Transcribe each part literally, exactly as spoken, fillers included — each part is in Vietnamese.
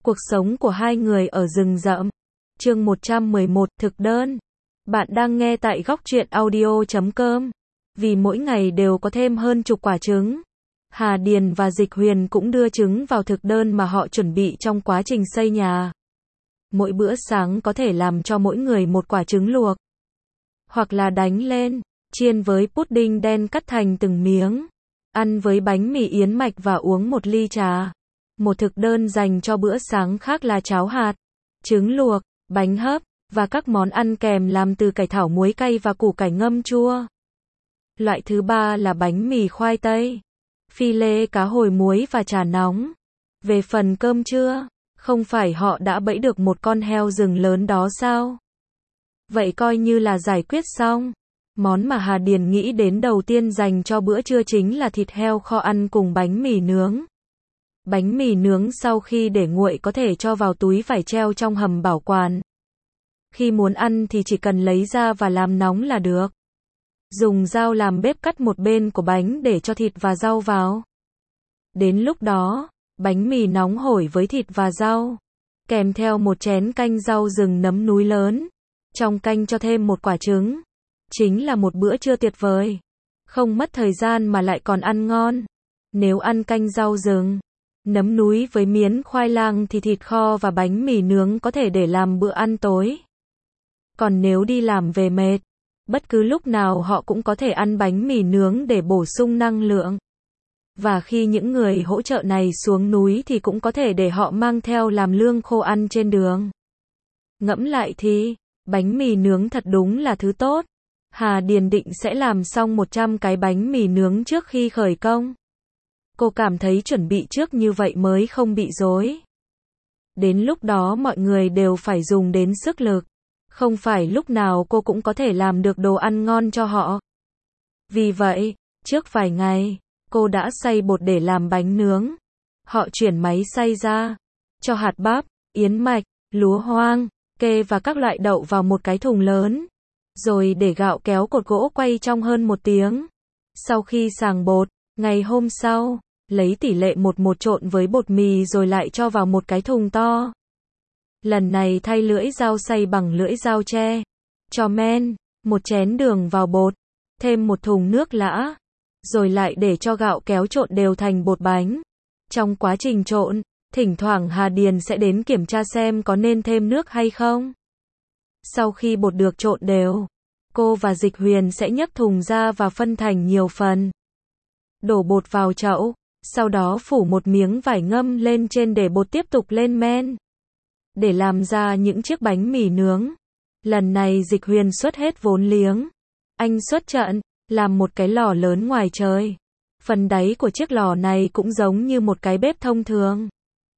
Cuộc sống của hai người ở rừng rậm. Chương một trăm mười một, thực đơn. Bạn đang nghe tại góc truyện audio chấm com. Vì mỗi ngày đều có thêm hơn chục quả trứng, Hà Điền và Dịch Huyền cũng đưa trứng vào thực đơn mà họ chuẩn bị trong quá trình xây nhà. Mỗi bữa sáng có thể làm cho mỗi người một quả trứng luộc, hoặc là đánh lên, chiên với pudding đen cắt thành từng miếng, ăn với bánh mì yến mạch và uống một ly trà. Một thực đơn dành cho bữa sáng khác là cháo hạt, trứng luộc, bánh hấp, và các món ăn kèm làm từ cải thảo muối cay và củ cải ngâm chua. Loại thứ ba là bánh mì khoai tây, phi lê cá hồi muối và trà nóng. Về phần cơm trưa, không phải họ đã bẫy được một con heo rừng lớn đó sao? Vậy coi như là giải quyết xong. Món mà Hà Điền nghĩ đến đầu tiên dành cho bữa trưa chính là thịt heo kho ăn cùng bánh mì nướng. Bánh mì nướng sau khi để nguội có thể cho vào túi vải treo trong hầm bảo quản. Khi muốn ăn thì chỉ cần lấy ra và làm nóng là được. Dùng dao làm bếp cắt một bên của bánh để cho thịt và rau vào. Đến lúc đó, bánh mì nóng hổi với thịt và rau, kèm theo một chén canh rau rừng nấm núi lớn. Trong canh cho thêm một quả trứng. Chính là một bữa trưa tuyệt vời. Không mất thời gian mà lại còn ăn ngon. Nếu ăn canh rau rừng, nấm núi với miến khoai lang thì thịt kho và bánh mì nướng có thể để làm bữa ăn tối. Còn nếu đi làm về mệt, bất cứ lúc nào họ cũng có thể ăn bánh mì nướng để bổ sung năng lượng. Và khi những người hỗ trợ này xuống núi thì cũng có thể để họ mang theo làm lương khô ăn trên đường. Ngẫm lại thì, bánh mì nướng thật đúng là thứ tốt. Hà Điền định sẽ làm xong một trăm cái bánh mì nướng trước khi khởi công. Cô cảm thấy chuẩn bị trước như vậy mới không bị rối. Đến lúc đó mọi người đều phải dùng đến sức lực. Không phải lúc nào cô cũng có thể làm được đồ ăn ngon cho họ. Vì vậy, trước vài ngày, cô đã xay bột để làm bánh nướng. Họ chuyển máy xay ra, cho hạt bắp, yến mạch, lúa hoang, kê và các loại đậu vào một cái thùng lớn. Rồi để gạo kéo cột gỗ quay trong hơn một tiếng. Sau khi sàng bột, ngày hôm sau, lấy tỷ lệ một một trộn với bột mì rồi lại cho vào một cái thùng to. Lần này thay lưỡi dao xay bằng lưỡi dao tre. Cho men, một chén đường vào bột, thêm một thùng nước lã. Rồi lại để cho gạo kéo trộn đều thành bột bánh. Trong quá trình trộn, thỉnh thoảng Hà Điền sẽ đến kiểm tra xem có nên thêm nước hay không. Sau khi bột được trộn đều, cô và Dịch Huyền sẽ nhấc thùng ra và phân thành nhiều phần. Đổ bột vào chậu, sau đó phủ một miếng vải ngâm lên trên để bột tiếp tục lên men. Để làm ra những chiếc bánh mì nướng. Lần này Dịch Huyền xuất hết vốn liếng. Anh xuất trận, làm một cái lò lớn ngoài trời. Phần đáy của chiếc lò này cũng giống như một cái bếp thông thường.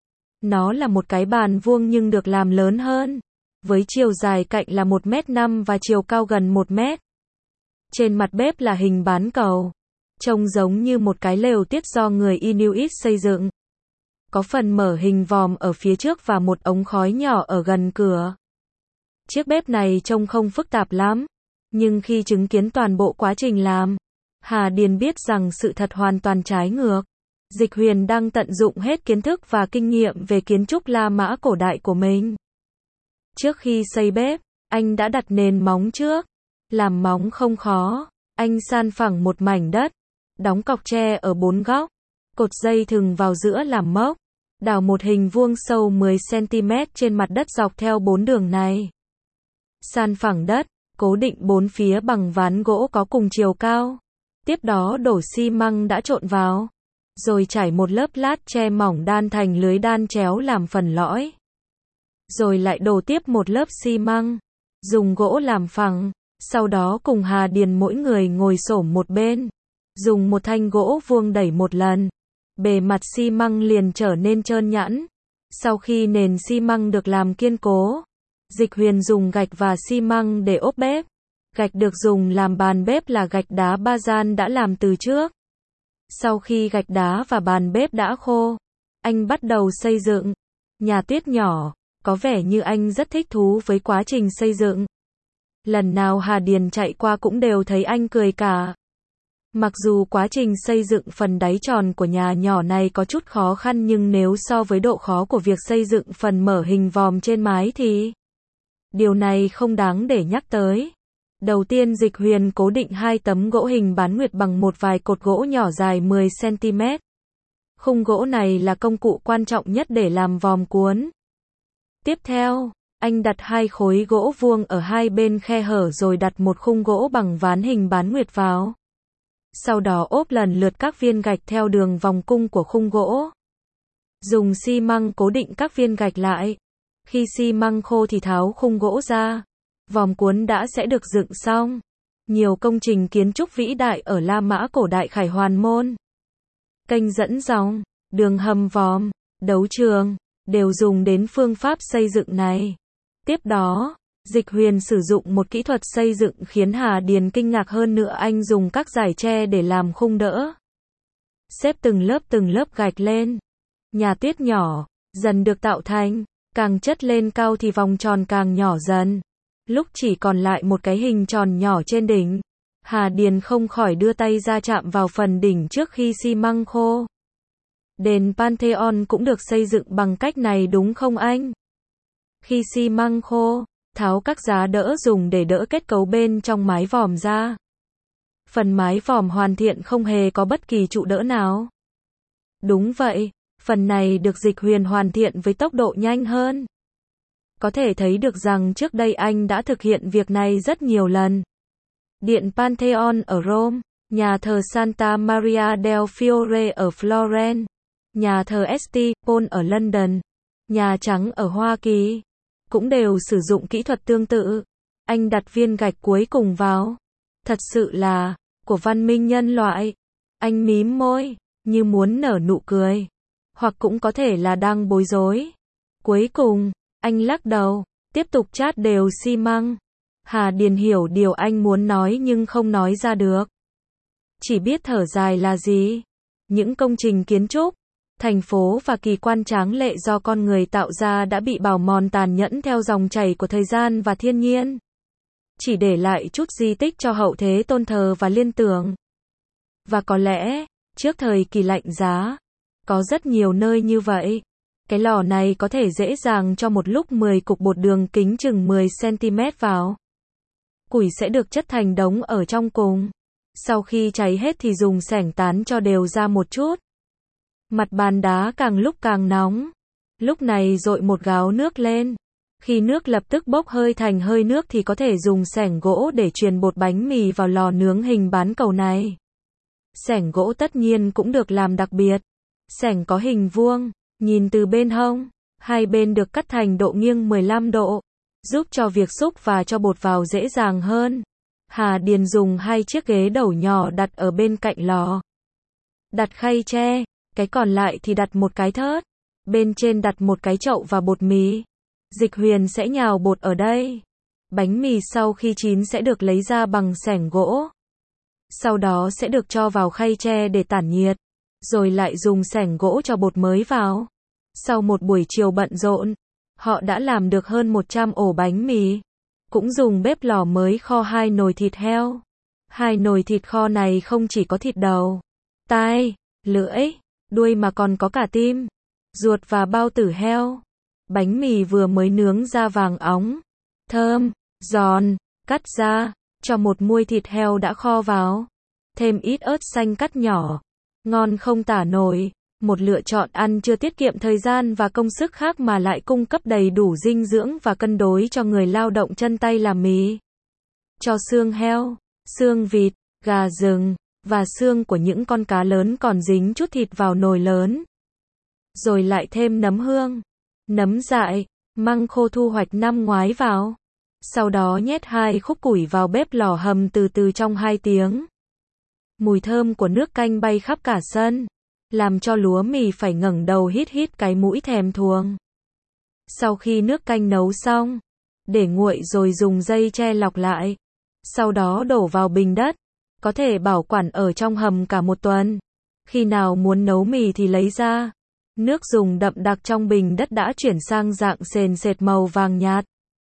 Nó là một cái bàn vuông nhưng được làm lớn hơn. Với chiều dài cạnh là một mét năm và chiều cao gần một mét. Trên mặt bếp là hình bán cầu. Trông giống như một cái lều tiết do người Inuit xây dựng. Có phần mở hình vòm ở phía trước và một ống khói nhỏ ở gần cửa. Chiếc bếp này trông không phức tạp lắm. Nhưng khi chứng kiến toàn bộ quá trình làm, Hà Điền biết rằng sự thật hoàn toàn trái ngược. Dịch Huyền đang tận dụng hết kiến thức và kinh nghiệm về kiến trúc La Mã cổ đại của mình. Trước khi xây bếp, anh đã đặt nền móng trước. Làm móng không khó. Anh san phẳng một mảnh đất, đóng cọc tre ở bốn góc, cột dây thừng vào giữa làm mốc, đào một hình vuông sâu mười xăng ti mét trên mặt đất dọc theo bốn đường này. San phẳng đất, cố định bốn phía bằng ván gỗ có cùng chiều cao. Tiếp đó đổ xi măng đã trộn vào, rồi trải một lớp lát tre mỏng đan thành lưới đan chéo làm phần lõi. Rồi lại đổ tiếp một lớp xi măng, dùng gỗ làm phẳng, sau đó cùng Hà Điền mỗi người ngồi xổm một bên, dùng một thanh gỗ vuông đẩy một lần, bề mặt xi măng liền trở nên trơn nhẵn. Sau khi nền xi măng được làm kiên cố, Dịch Huyền dùng gạch và xi măng để ốp bếp. Gạch được dùng làm bàn bếp là gạch đá ba gian đã làm từ trước. Sau khi gạch đá và bàn bếp đã khô, anh bắt đầu xây dựng nhà tuyết nhỏ. Có vẻ như anh rất thích thú với quá trình xây dựng. Lần nào Hà Điền chạy qua cũng đều thấy anh cười cả. Mặc dù quá trình xây dựng phần đáy tròn của nhà nhỏ này có chút khó khăn nhưng nếu so với độ khó của việc xây dựng phần mở hình vòm trên mái thì điều này không đáng để nhắc tới. Đầu tiên Dịch Huyền cố định hai tấm gỗ hình bán nguyệt bằng một vài cột gỗ nhỏ dài mười xăng ti mét. Khung gỗ này là công cụ quan trọng nhất để làm vòm cuốn. Tiếp theo, anh đặt hai khối gỗ vuông ở hai bên khe hở rồi đặt một khung gỗ bằng ván hình bán nguyệt vào. Sau đó ốp lần lượt các viên gạch theo đường vòng cung của khung gỗ. Dùng xi măng cố định các viên gạch lại. Khi xi măng khô thì tháo khung gỗ ra. Vòm cuốn đã sẽ được dựng xong. Nhiều công trình kiến trúc vĩ đại ở La Mã cổ đại Khải Hoàn Môn, kênh dẫn dòng, đường hầm vòm, đấu trường, đều dùng đến phương pháp xây dựng này. Tiếp đó, Dịch Huyền sử dụng một kỹ thuật xây dựng khiến Hà Điền kinh ngạc hơn nữa, anh dùng các dải tre để làm khung đỡ. Xếp từng lớp từng lớp gạch lên. Nhà tuyết nhỏ, dần được tạo thành, càng chất lên cao thì vòng tròn càng nhỏ dần. Lúc chỉ còn lại một cái hình tròn nhỏ trên đỉnh, Hà Điền không khỏi đưa tay ra chạm vào phần đỉnh trước khi xi măng khô. Đền Pantheon cũng được xây dựng bằng cách này đúng không anh? Khi xi măng khô, tháo các giá đỡ dùng để đỡ kết cấu bên trong mái vòm ra. Phần mái vòm hoàn thiện không hề có bất kỳ trụ đỡ nào. Đúng vậy, phần này được Dịch Huyền hoàn thiện với tốc độ nhanh hơn. Có thể thấy được rằng trước đây anh đã thực hiện việc này rất nhiều lần. Điện Pantheon ở Rome, nhà thờ Santa Maria del Fiore ở Florence, nhà thờ St. Paul ở London, Nhà Trắng ở Hoa Kỳ, cũng đều sử dụng kỹ thuật tương tự. Anh đặt viên gạch cuối cùng vào. Thật sự là, của văn minh nhân loại. Anh mím môi, như muốn nở nụ cười. Hoặc cũng có thể là đang bối rối. Cuối cùng, anh lắc đầu, tiếp tục chát đều xi măng. Hà Điền hiểu điều anh muốn nói nhưng không nói ra được. Chỉ biết thở dài là gì? Những công trình kiến trúc, thành phố và kỳ quan tráng lệ do con người tạo ra đã bị bào mòn tàn nhẫn theo dòng chảy của thời gian và thiên nhiên. Chỉ để lại chút di tích cho hậu thế tôn thờ và liên tưởng. Và có lẽ, trước thời kỳ lạnh giá, có rất nhiều nơi như vậy. Cái lò này có thể dễ dàng cho một lúc mười cục bột đường kính chừng mười xăng ti mét vào. Củi sẽ được chất thành đống ở trong cùng. Sau khi cháy hết thì dùng xẻng tán cho đều ra một chút. Mặt bàn đá càng lúc càng nóng. Lúc này dội một gáo nước lên. Khi nước lập tức bốc hơi thành hơi nước thì có thể dùng xẻng gỗ để truyền bột bánh mì vào lò nướng hình bán cầu này. Xẻng gỗ tất nhiên cũng được làm đặc biệt. Xẻng có hình vuông, nhìn từ bên hông, hai bên được cắt thành độ nghiêng mười lăm độ, giúp cho việc xúc và cho bột vào dễ dàng hơn. Hà Điền dùng hai chiếc ghế đầu nhỏ đặt ở bên cạnh lò. Đặt khay tre, cái còn lại thì đặt một cái thớt. Bên trên đặt một cái chậu và bột mì. Dịch Huyền sẽ nhào bột ở đây. Bánh mì sau khi chín sẽ được lấy ra bằng xẻng gỗ. Sau đó sẽ được cho vào khay tre để tản nhiệt. Rồi lại dùng xẻng gỗ cho bột mới vào. Sau một buổi chiều bận rộn, họ đã làm được hơn một trăm ổ bánh mì. Cũng dùng bếp lò mới kho hai nồi thịt heo. Hai nồi thịt kho này không chỉ có thịt đầu, tai, lưỡi, đuôi mà còn có cả tim, ruột và bao tử heo. Bánh mì vừa mới nướng ra vàng óng, thơm, giòn, cắt ra, cho một muôi thịt heo đã kho vào. Thêm ít ớt xanh cắt nhỏ. Ngon không tả nổi. Một lựa chọn ăn chưa tiết kiệm thời gian và công sức khác mà lại cung cấp đầy đủ dinh dưỡng và cân đối cho người lao động chân tay làm mì. Cho xương heo, xương vịt, gà rừng, và xương của những con cá lớn còn dính chút thịt vào nồi lớn. Rồi lại thêm nấm hương, nấm dại, măng khô thu hoạch năm ngoái vào. Sau đó nhét hai khúc củi vào bếp lò hầm từ từ trong hai tiếng. Mùi thơm của nước canh bay khắp cả sân, làm cho lúa mì phải ngẩng đầu hít hít cái mũi thèm thuồng. Sau khi nước canh nấu xong, để nguội rồi dùng dây tre lọc lại. Sau đó đổ vào bình đất, có thể bảo quản ở trong hầm cả một tuần. Khi nào muốn nấu mì thì lấy ra. Nước dùng đậm đặc trong bình đất đã chuyển sang dạng sền sệt màu vàng nhạt.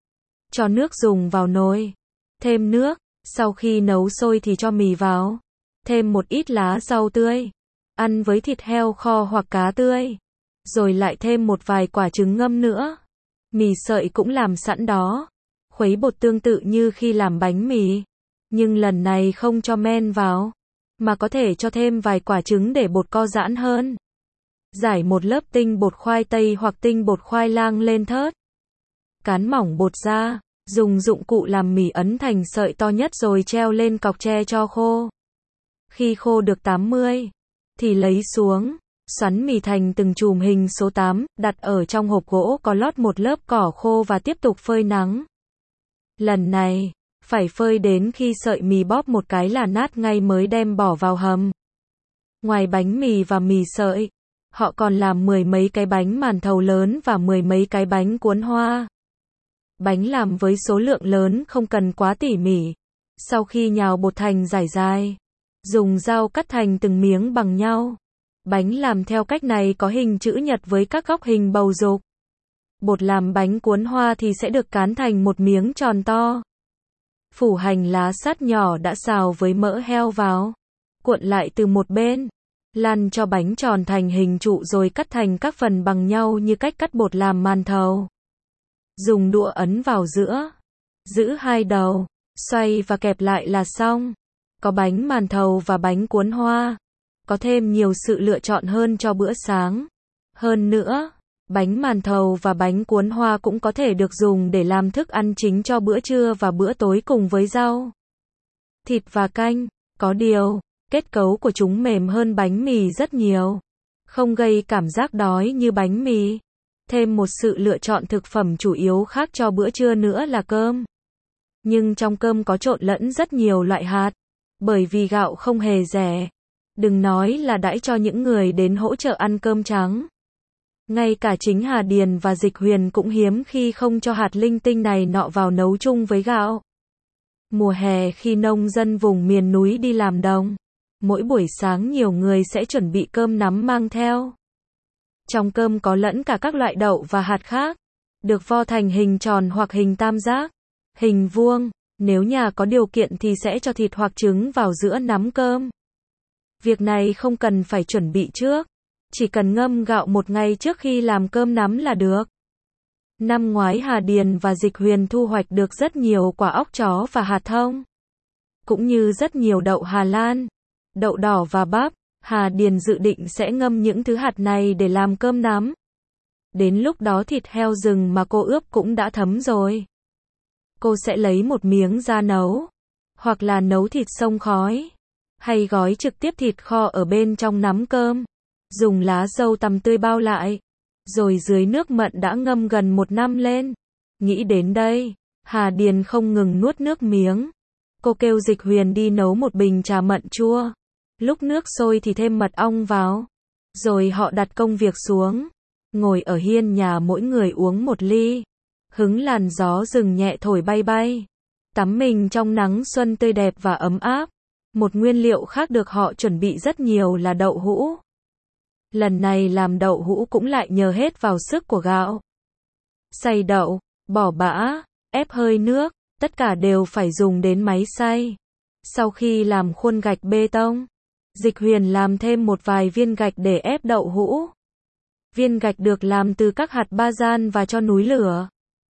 Cho nước dùng vào nồi. Thêm nước, sau khi nấu sôi thì cho mì vào. thêm một ít lá rau tươi, ăn với thịt heo kho hoặc cá tươi, rồi lại thêm một vài quả trứng ngâm nữa. Mì sợi cũng làm sẵn đó, khuấy bột tương tự như khi làm bánh mì, nhưng lần này không cho men vào, mà có thể cho thêm vài quả trứng để bột co giãn hơn. Rải một lớp tinh bột khoai tây hoặc tinh bột khoai lang lên thớt. Cán mỏng bột ra, dùng dụng cụ làm mì ấn thành sợi to nhất rồi treo lên cọc tre cho khô. Khi khô được tám mươi, thì lấy xuống, xoắn mì thành từng chùm hình số tám, đặt ở trong hộp gỗ có lót một lớp cỏ khô và tiếp tục phơi nắng. Lần này, phải phơi đến khi sợi mì bóp một cái là nát ngay mới đem bỏ vào hầm. Ngoài bánh mì và mì sợi, họ còn làm mười mấy cái bánh màn thầu lớn và mười mấy cái bánh cuốn hoa. Bánh làm với số lượng lớn không cần quá tỉ mỉ. Sau khi nhào bột thành dải dài, dùng dao cắt thành từng miếng bằng nhau. Bánh làm theo cách này có hình chữ nhật với các góc hình bầu dục. Bột làm bánh cuốn hoa thì sẽ được cán thành một miếng tròn to. Phủ hành lá sắt nhỏ đã xào với mỡ heo vào, cuộn lại từ một bên, lăn cho bánh tròn thành hình trụ rồi cắt thành các phần bằng nhau như cách cắt bột làm màn thầu. Dùng đũa ấn vào giữa, giữ hai đầu, xoay và kẹp lại là xong. Có bánh màn thầu và bánh cuốn hoa, có thêm nhiều sự lựa chọn hơn cho bữa sáng. Hơn nữa, bánh màn thầu và bánh cuốn hoa cũng có thể được dùng để làm thức ăn chính cho bữa trưa và bữa tối cùng với rau, thịt và canh. Có điều, kết cấu của chúng mềm hơn bánh mì rất nhiều, không gây cảm giác đói như bánh mì. Thêm một sự lựa chọn thực phẩm chủ yếu khác cho bữa trưa nữa là cơm. Nhưng trong cơm có trộn lẫn rất nhiều loại hạt, bởi vì gạo không hề rẻ. Đừng nói là đãi cho những người đến hỗ trợ ăn cơm trắng. Ngay cả chính Hà Điền và Dịch Huyền cũng hiếm khi không cho hạt linh tinh này nọ vào nấu chung với gạo. Mùa hè khi nông dân vùng miền núi đi làm đồng, mỗi buổi sáng nhiều người sẽ chuẩn bị cơm nắm mang theo. Trong cơm có lẫn cả các loại đậu và hạt khác, được vo thành hình tròn hoặc hình tam giác, hình vuông. Nếu nhà có điều kiện thì sẽ cho thịt hoặc trứng vào giữa nắm cơm. Việc này không cần phải chuẩn bị trước, chỉ cần ngâm gạo một ngày trước khi làm cơm nắm là được. Năm ngoái Hà Điền và Dịch Huyền thu hoạch được rất nhiều quả óc chó và hạt thông, cũng như rất nhiều đậu Hà Lan, đậu đỏ và bắp. Hà Điền dự định sẽ ngâm những thứ hạt này để làm cơm nắm. Đến lúc đó thịt heo rừng mà cô ướp cũng đã thấm rồi. Cô sẽ lấy một miếng ra nấu, hoặc là nấu thịt xông khói, hay gói trực tiếp thịt kho ở bên trong nắm cơm, dùng lá dâu tằm tươi bao lại, rồi dưới nước mận đã ngâm gần một năm lên. Nghĩ đến đây, Hà Điền không ngừng nuốt nước miếng. Cô kêu Dịch Huyền đi nấu một bình trà mận chua. Lúc nước sôi thì thêm mật ong vào. Rồi họ đặt công việc xuống, ngồi ở hiên nhà mỗi người uống một ly, hứng làn gió rừng nhẹ thổi bay bay, tắm mình trong nắng xuân tươi đẹp và ấm áp. Một nguyên liệu khác được họ chuẩn bị rất nhiều là đậu hũ. Lần này làm đậu hũ cũng lại nhờ hết vào sức của gạo. Xay đậu, bỏ bã, ép hơi nước, tất cả đều phải dùng đến máy xay. Sau khi làm khuôn gạch bê tông, Dịch Huyền làm thêm một vài viên gạch để ép đậu hũ. Viên gạch được làm từ các hạt ba gian và cho núi lửa.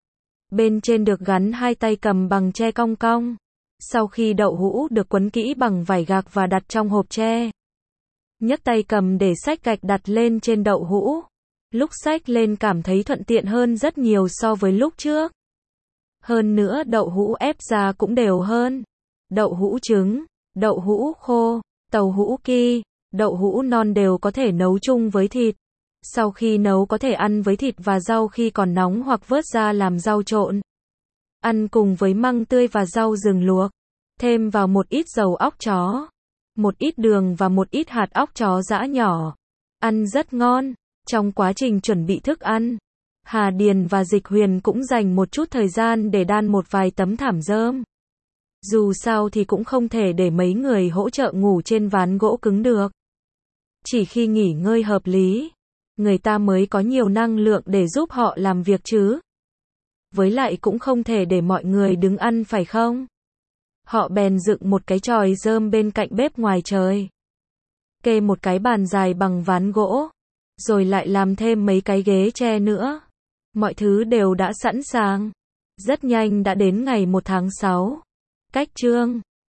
Bên trên được gắn hai tay cầm bằng tre cong cong. Sau khi đậu hũ được quấn kỹ bằng vải gạc và đặt trong hộp tre, nhấc tay cầm để xách gạch đặt lên trên đậu hũ. Lúc xách lên cảm thấy thuận tiện hơn rất nhiều so với lúc trước. Hơn nữa đậu hũ ép ra cũng đều hơn. Đậu hũ trứng, đậu hũ khô, tàu hũ ki, đậu hũ non đều có thể nấu chung với thịt. Sau khi nấu có thể ăn với thịt và rau khi còn nóng hoặc vớt ra làm rau trộn. Ăn cùng với măng tươi và rau rừng luộc. Thêm vào một ít dầu óc chó, một ít đường và một ít hạt óc chó giã nhỏ. Ăn rất ngon. Trong quá trình chuẩn bị thức ăn, Hà Điền và Dịch Huyền cũng dành một chút thời gian để đan một vài tấm thảm rơm. Dù sao thì cũng không thể để mấy người hỗ trợ ngủ trên ván gỗ cứng được. Chỉ khi nghỉ ngơi hợp lý, người ta mới có nhiều năng lượng để giúp họ làm việc chứ. Với lại cũng không thể để mọi người đứng ăn phải không? Họ bèn dựng một cái chòi rơm bên cạnh bếp ngoài trời. Kê một cái bàn dài bằng ván gỗ. Rồi lại làm thêm mấy cái ghế tre nữa. Mọi thứ đều đã sẵn sàng. Rất nhanh đã đến ngày một tháng sáu. Cách chương